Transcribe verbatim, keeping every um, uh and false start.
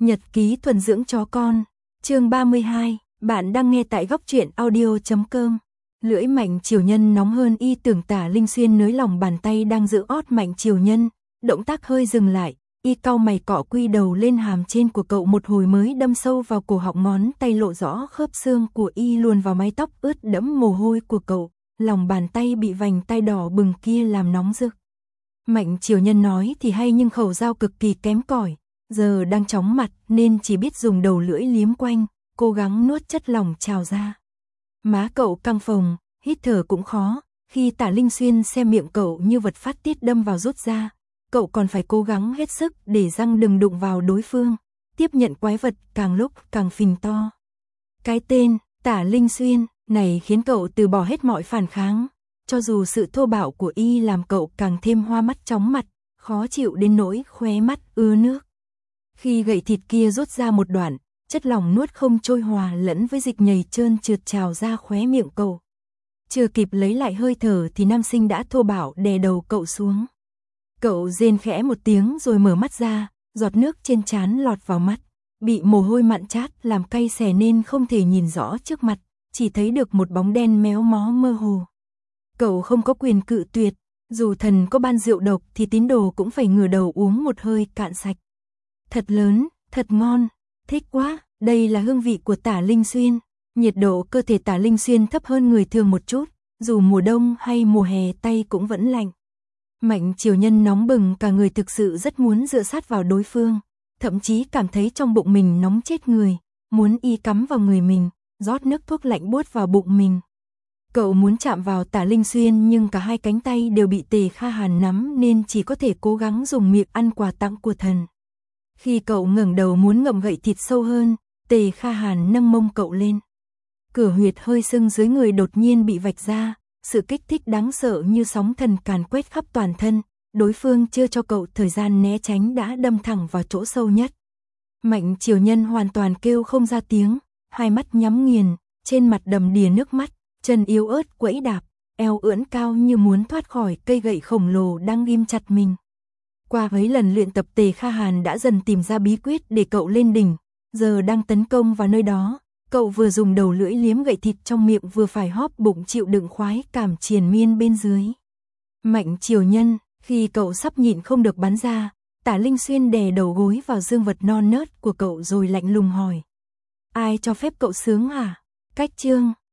Nhật ký thuần dưỡng chó con, chương ba mươi hai, bạn đang nghe tại góc truyện audio chấm com. Lưỡi Mạnh Triều Nhân nóng hơn y tưởng Tả Linh Xuyên nới lòng bàn tay đang giữ ót Mạnh Triều Nhân, động tác hơi dừng lại, y cau mày cọ quy đầu lên hàm trên của cậu một hồi mới đâm sâu vào cổ họng, ngón tay lộ rõ khớp xương của y luồn vào mái tóc ướt đẫm mồ hôi của cậu, lòng bàn tay bị vành tay đỏ bừng kia làm nóng rực. Mạnh Triều Nhân nói thì hay nhưng khẩu dao cực kỳ kém cỏi, giờ đang chóng mặt nên chỉ biết dùng đầu lưỡi liếm quanh, cố gắng nuốt chất lỏng trào ra. Má cậu căng phồng, hít thở cũng khó, khi Tả Linh Xuyên xem miệng cậu như vật phát tiết đâm vào rút ra, cậu còn phải cố gắng hết sức để răng đừng đụng vào đối phương, tiếp nhận quái vật càng lúc càng phình to. Cái tên Tả Linh Xuyên này khiến cậu từ bỏ hết mọi phản kháng, cho dù sự thô bạo của y làm cậu càng thêm hoa mắt chóng mặt, khó chịu đến nỗi khóe mắt ứa nước. Khi gậy thịt kia rút ra một đoạn, chất lỏng nuốt không trôi hòa lẫn với dịch nhầy trơn trượt trào ra khóe miệng cậu. Chưa kịp lấy lại hơi thở thì nam sinh đã thô bạo đè đầu cậu xuống. Cậu rên khẽ một tiếng rồi mở mắt ra, giọt nước trên trán lọt vào mắt, bị mồ hôi mặn chát làm cay xè nên không thể nhìn rõ trước mặt, chỉ thấy được một bóng đen méo mó mơ hồ. Cậu không có quyền cự tuyệt, dù thần có ban rượu độc thì tín đồ cũng phải ngửa đầu uống một hơi cạn sạch. Thật lớn, thật ngon, thích quá, đây là hương vị của Tả Linh Xuyên. Nhiệt độ cơ thể Tả Linh Xuyên thấp hơn người thường một chút, dù mùa đông hay mùa hè tay cũng vẫn lạnh. Mạnh Triều Nhân nóng bừng cả người, thực sự rất muốn dựa sát vào đối phương, thậm chí cảm thấy trong bụng mình nóng chết người, muốn y cắm vào người mình, rót nước thuốc lạnh buốt vào bụng mình. Cậu muốn chạm vào Tả Linh Xuyên nhưng cả hai cánh tay đều bị Tề Kha Hàn nắm nên chỉ có thể cố gắng dùng miệng ăn quà tặng của thần. Khi cậu ngẩng đầu muốn ngậm gậy thịt sâu hơn, Tề Kha Hàn nâng mông cậu lên. Cửa huyệt hơi sưng dưới người đột nhiên bị vạch ra, sự kích thích đáng sợ như sóng thần càn quét khắp toàn thân, đối phương chưa cho cậu thời gian né tránh đã đâm thẳng vào chỗ sâu nhất. Mạnh Triều Nhân hoàn toàn kêu không ra tiếng, hai mắt nhắm nghiền, trên mặt đầm đìa nước mắt, chân yếu ớt quẫy đạp, eo ưỡn cao như muốn thoát khỏi cây gậy khổng lồ đang ghim chặt mình. Qua mấy lần luyện tập, Tề Kha Hàn đã dần tìm ra bí quyết để cậu lên đỉnh, giờ đang tấn công vào nơi đó. Cậu vừa dùng đầu lưỡi liếm gậy thịt trong miệng vừa phải hóp bụng chịu đựng khoái cảm triền miên bên dưới. Mạnh Triều Nhân, khi cậu sắp nhịn không được bắn ra, Tả Linh Xuyên đè đầu gối vào dương vật non nớt của cậu rồi lạnh lùng hỏi. Ai cho phép cậu sướng hả? Cách chương